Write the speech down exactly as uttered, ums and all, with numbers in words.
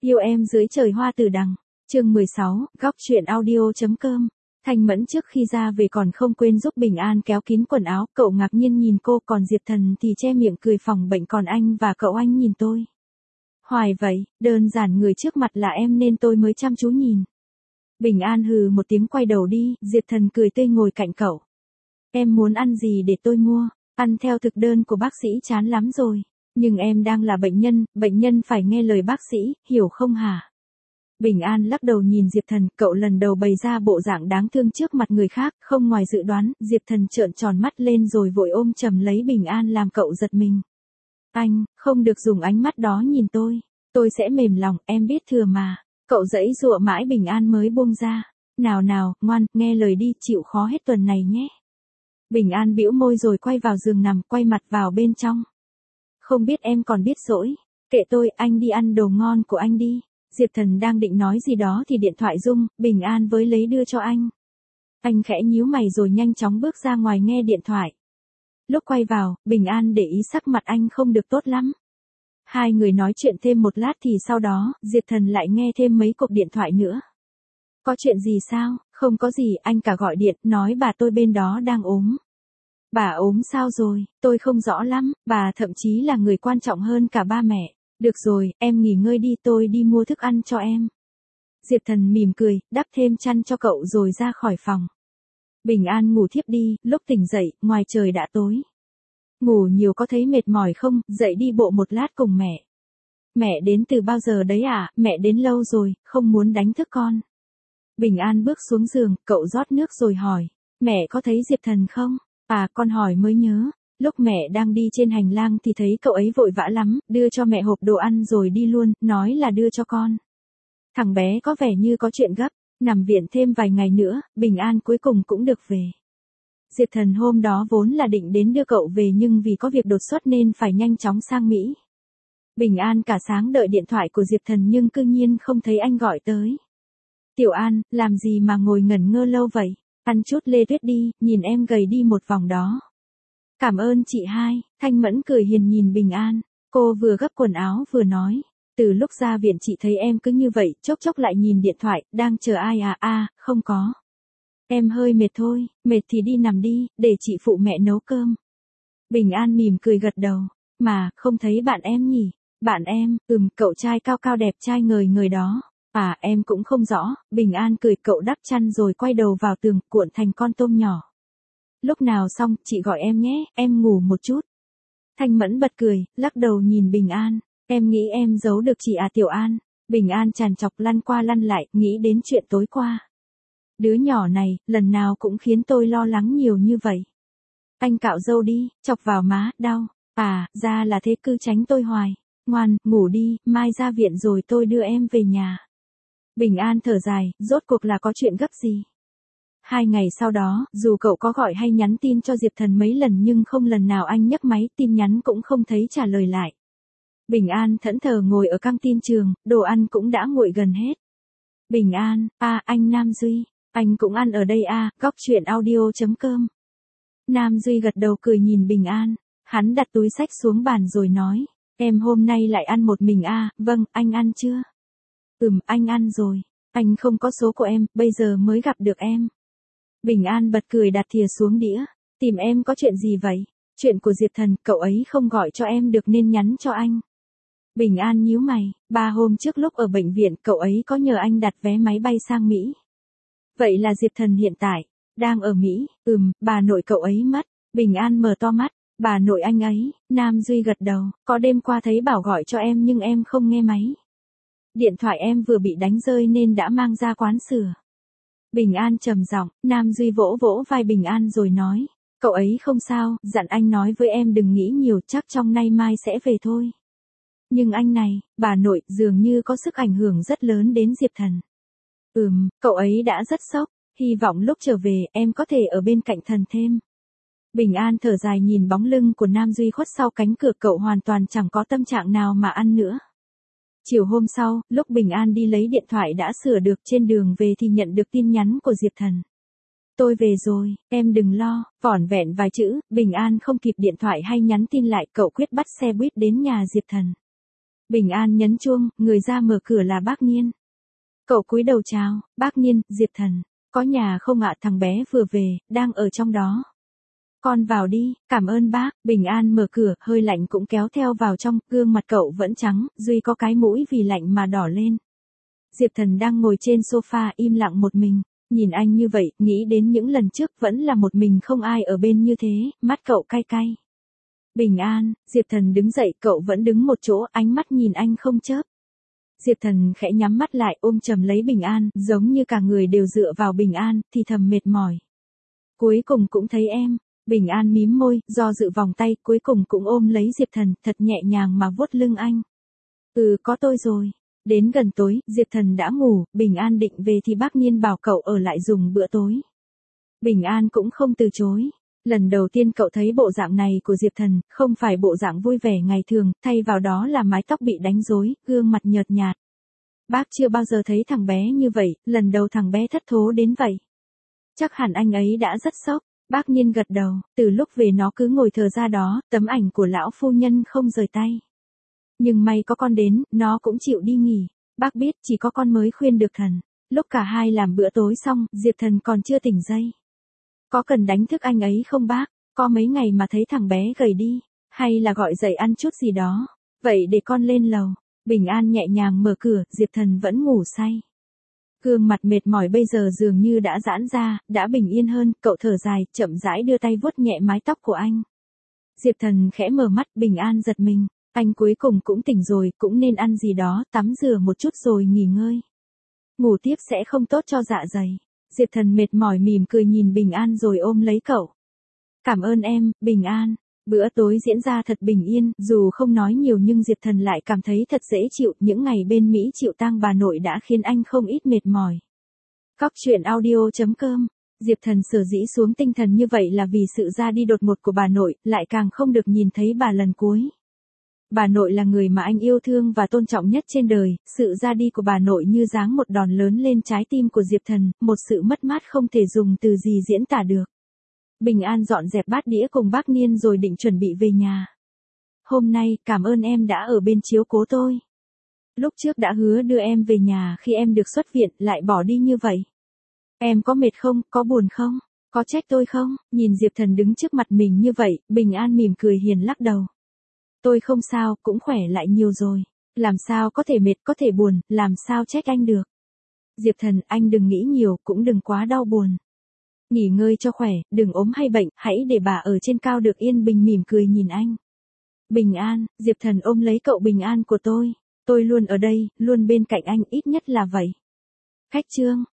Yêu em dưới trời hoa từ đằng. Chương mười sáu, góc truyện audio.com. Thanh Mẫn trước khi ra về còn không quên giúp Bình An kéo kín quần áo, cậu ngạc nhiên nhìn cô, còn Diệp Thần thì che miệng cười phòng bệnh, còn anh và cậu anh nhìn tôi. Hoài vậy, đơn giản người trước mặt là em nên tôi mới chăm chú nhìn. Bình An hừ một tiếng quay đầu đi, Diệp Thần cười tươi ngồi cạnh cậu. Em muốn ăn gì để tôi mua, ăn theo thực đơn của bác sĩ chán lắm rồi. Nhưng em đang là bệnh nhân, bệnh nhân phải nghe lời bác sĩ, hiểu không hả? Bình An lắc đầu nhìn Diệp Thần, cậu lần đầu bày ra bộ dạng đáng thương trước mặt người khác, không ngoài dự đoán, Diệp Thần trợn tròn mắt lên rồi vội ôm chầm lấy Bình An làm cậu giật mình. Anh, không được dùng ánh mắt đó nhìn tôi, tôi sẽ mềm lòng, em biết thừa mà. Cậu giãy giụa mãi Bình An mới buông ra. Nào nào, ngoan, nghe lời đi, chịu khó hết tuần này nhé. Bình An bĩu môi rồi quay vào giường nằm, quay mặt vào bên trong. Không biết em còn biết dỗi. Kệ tôi, anh đi ăn đồ ngon của anh đi. Diệp Thần đang định nói gì đó thì điện thoại rung, Bình An với lấy đưa cho anh. Anh khẽ nhíu mày rồi nhanh chóng bước ra ngoài nghe điện thoại. Lúc quay vào, Bình An để ý sắc mặt anh không được tốt lắm. Hai người nói chuyện thêm một lát thì sau đó, Diệp Thần lại nghe thêm mấy cuộc điện thoại nữa. Có chuyện gì sao? Không có gì, anh cả gọi điện, nói bà tôi bên đó đang ốm. Bà ốm sao rồi? Tôi không rõ lắm, bà thậm chí là người quan trọng hơn cả ba mẹ. Được rồi, em nghỉ ngơi đi, tôi đi mua thức ăn cho em. Diệp Thần mỉm cười, đắp thêm chăn cho cậu rồi ra khỏi phòng. Bình An ngủ thiếp đi, lúc tỉnh dậy, ngoài trời đã tối. Ngủ nhiều có thấy mệt mỏi không, dậy đi bộ một lát cùng mẹ. Mẹ đến từ bao giờ đấy à, mẹ đến lâu rồi, không muốn đánh thức con. Bình An bước xuống giường, cậu rót nước rồi hỏi, mẹ có thấy Diệp Thần không? À, con hỏi mới nhớ. Lúc mẹ đang đi trên hành lang thì thấy cậu ấy vội vã lắm, đưa cho mẹ hộp đồ ăn rồi đi luôn, nói là đưa cho con. Thằng bé có vẻ như có chuyện gấp, nằm viện thêm vài ngày nữa, Bình An cuối cùng cũng được về. Diệp Thần hôm đó vốn là định đến đưa cậu về nhưng vì có việc đột xuất nên phải nhanh chóng sang Mỹ. Bình An cả sáng đợi điện thoại của Diệp Thần nhưng cư nhiên không thấy anh gọi tới. Tiểu An, làm gì mà ngồi ngẩn ngơ lâu vậy? Ăn chút lê tuyết đi, nhìn em gầy đi một vòng đó. Cảm ơn chị hai, Thanh Mẫn cười hiền nhìn Bình An, cô vừa gấp quần áo vừa nói. Từ lúc ra viện chị thấy em cứ như vậy, chốc chốc lại nhìn điện thoại, đang chờ ai à, à, không có. Em hơi mệt thôi, mệt thì đi nằm đi, để chị phụ mẹ nấu cơm. Bình An mỉm cười gật đầu, mà, không thấy bạn em nhỉ? Bạn em, ừm, cậu trai cao cao đẹp trai ngời ngời đó. À, em cũng không rõ, Bình An cười, cậu đắp chăn rồi quay đầu vào tường, cuộn thành con tôm nhỏ. Lúc nào xong, chị gọi em nhé, em ngủ một chút. Thanh Mẫn bật cười, lắc đầu nhìn Bình An, em nghĩ em giấu được chị à Tiểu An. Bình An trằn trọc lăn qua lăn lại, nghĩ đến chuyện tối qua. Đứa nhỏ này, lần nào cũng khiến tôi lo lắng nhiều như vậy. Anh cạo râu đi, chọc vào má, đau. À, ra là thế, cứ tránh tôi hoài. Ngoan, ngủ đi, mai ra viện rồi tôi đưa em về nhà. Bình An thở dài, rốt cuộc là có chuyện gấp gì? Hai ngày sau đó, dù cậu có gọi hay nhắn tin cho Diệp Thần mấy lần nhưng không lần nào anh nhấc máy, tin nhắn cũng không thấy trả lời lại. Bình An thẫn thờ ngồi ở căng tin trường, đồ ăn cũng đã nguội gần hết. Bình An, à, anh Nam Duy, anh cũng ăn ở đây à, góc truyện audio.com. Nam Duy gật đầu cười nhìn Bình An, hắn đặt túi xách xuống bàn rồi nói, em hôm nay lại ăn một mình à, vâng, anh ăn chưa? Ừm, anh ăn rồi, anh không có số của em, bây giờ mới gặp được em. Bình An bật cười đặt thìa xuống đĩa, tìm em có chuyện gì vậy? Chuyện của Diệp Thần, cậu ấy không gọi cho em được nên nhắn cho anh. Bình An nhíu mày, ba hôm trước lúc ở bệnh viện cậu ấy có nhờ anh đặt vé máy bay sang Mỹ. Vậy là Diệp Thần hiện tại, đang ở Mỹ, ừm, bà nội cậu ấy mất. Bình An mở to mắt, bà nội anh ấy, Nam Duy gật đầu, có đêm qua thấy bảo gọi cho em nhưng em không nghe máy. Điện thoại em vừa bị đánh rơi nên đã mang ra quán sửa. Bình An trầm giọng, Nam Duy vỗ vỗ vai Bình An rồi nói, cậu ấy không sao, dặn anh nói với em đừng nghĩ nhiều, chắc trong nay mai sẽ về thôi. Nhưng anh này, bà nội, dường như có sức ảnh hưởng rất lớn đến Diệp Thần. Ừm, cậu ấy đã rất sốc, hy vọng lúc trở về em có thể ở bên cạnh Thần thêm. Bình An thở dài nhìn bóng lưng của Nam Duy khuất sau cánh cửa, cậu hoàn toàn chẳng có tâm trạng nào mà ăn nữa. Chiều hôm sau, lúc Bình An đi lấy điện thoại đã sửa được, trên đường về thì nhận được tin nhắn của Diệp Thần. Tôi về rồi, em đừng lo, vỏn vẹn vài chữ, Bình An không kịp điện thoại hay nhắn tin lại, cậu quyết bắt xe buýt đến nhà Diệp Thần. Bình An nhấn chuông, người ra mở cửa là bác Niên. Cậu cúi đầu chào, bác Niên, Diệp Thần, có nhà không ạ? Thằng bé vừa về, đang ở trong đó. Con vào đi, cảm ơn bác. Bình An mở cửa, hơi lạnh cũng kéo theo vào trong, gương mặt cậu vẫn trắng, duy có cái mũi vì lạnh mà đỏ lên. Diệp Thần đang ngồi trên sofa im lặng một mình, nhìn anh như vậy, nghĩ đến những lần trước vẫn là một mình không ai ở bên như thế, mắt cậu cay cay. Bình An, Diệp Thần đứng dậy, cậu vẫn đứng một chỗ, ánh mắt nhìn anh không chớp. Diệp Thần khẽ nhắm mắt lại ôm chầm lấy Bình An, giống như cả người đều dựa vào Bình An, thì thầm mệt mỏi. Cuối cùng cũng thấy em. Bình An mím môi, do dự vòng tay, cuối cùng cũng ôm lấy Diệp Thần, thật nhẹ nhàng mà vuốt lưng anh. Ừ, có tôi rồi. Đến gần tối, Diệp Thần đã ngủ, Bình An định về thì bác Niên bảo cậu ở lại dùng bữa tối. Bình An cũng không từ chối. Lần đầu tiên cậu thấy bộ dạng này của Diệp Thần, không phải bộ dạng vui vẻ ngày thường, thay vào đó là mái tóc bị đánh rối, gương mặt nhợt nhạt. Bác chưa bao giờ thấy thằng bé như vậy, lần đầu thằng bé thất thố đến vậy. Chắc hẳn anh ấy đã rất sốc. Bác Niên gật đầu, từ lúc về nó cứ ngồi thờ ra đó, tấm ảnh của lão phu nhân không rời tay. Nhưng may có con đến, nó cũng chịu đi nghỉ. Bác biết chỉ có con mới khuyên được Thần. Lúc cả hai làm bữa tối xong, Diệp Thần còn chưa tỉnh dậy. Có cần đánh thức anh ấy không bác? Có mấy ngày mà thấy thằng bé gầy đi, hay là gọi dậy ăn chút gì đó. Vậy để con lên lầu. Bình An nhẹ nhàng mở cửa, Diệp Thần vẫn ngủ say. Gương mặt mệt mỏi bây giờ dường như đã giãn ra, đã bình yên hơn, cậu thở dài, chậm rãi đưa tay vuốt nhẹ mái tóc của anh. Diệp Thần khẽ mở mắt, Bình An giật mình, anh cuối cùng cũng tỉnh rồi, cũng nên ăn gì đó, tắm rửa một chút rồi nghỉ ngơi. Ngủ tiếp sẽ không tốt cho dạ dày. Diệp Thần mệt mỏi mỉm cười nhìn Bình An rồi ôm lấy cậu. Cảm ơn em, Bình An. Bữa tối diễn ra thật bình yên, dù không nói nhiều nhưng Diệp Thần lại cảm thấy thật dễ chịu, những ngày bên Mỹ chịu tang bà nội đã khiến anh không ít mệt mỏi. Góc truyện audio chấm com. Diệp Thần sở dĩ xuống tinh thần như vậy là vì sự ra đi đột ngột của bà nội, lại càng không được nhìn thấy bà lần cuối. Bà nội là người mà anh yêu thương và tôn trọng nhất trên đời, sự ra đi của bà nội như giáng một đòn lớn lên trái tim của Diệp Thần, một sự mất mát không thể dùng từ gì diễn tả được. Bình An dọn dẹp bát đĩa cùng bác Niên rồi định chuẩn bị về nhà. Hôm nay, cảm ơn em đã ở bên chiếu cố tôi. Lúc trước đã hứa đưa em về nhà khi em được xuất viện, lại bỏ đi như vậy. Em có mệt không, có buồn không, có trách tôi không? Nhìn Diệp Thần đứng trước mặt mình như vậy, Bình An mỉm cười hiền lắc đầu. Tôi không sao, cũng khỏe lại nhiều rồi. Làm sao có thể mệt, có thể buồn, làm sao trách anh được. Diệp Thần, anh đừng nghĩ nhiều, cũng đừng quá đau buồn. Nghỉ ngơi cho khỏe, đừng ốm hay bệnh, hãy để bà ở trên cao được yên bình mỉm cười nhìn anh. Bình An, Diệp Thần ôm lấy cậu. Bình An của tôi. Tôi luôn ở đây, luôn bên cạnh anh, ít nhất là vậy. Khách trương.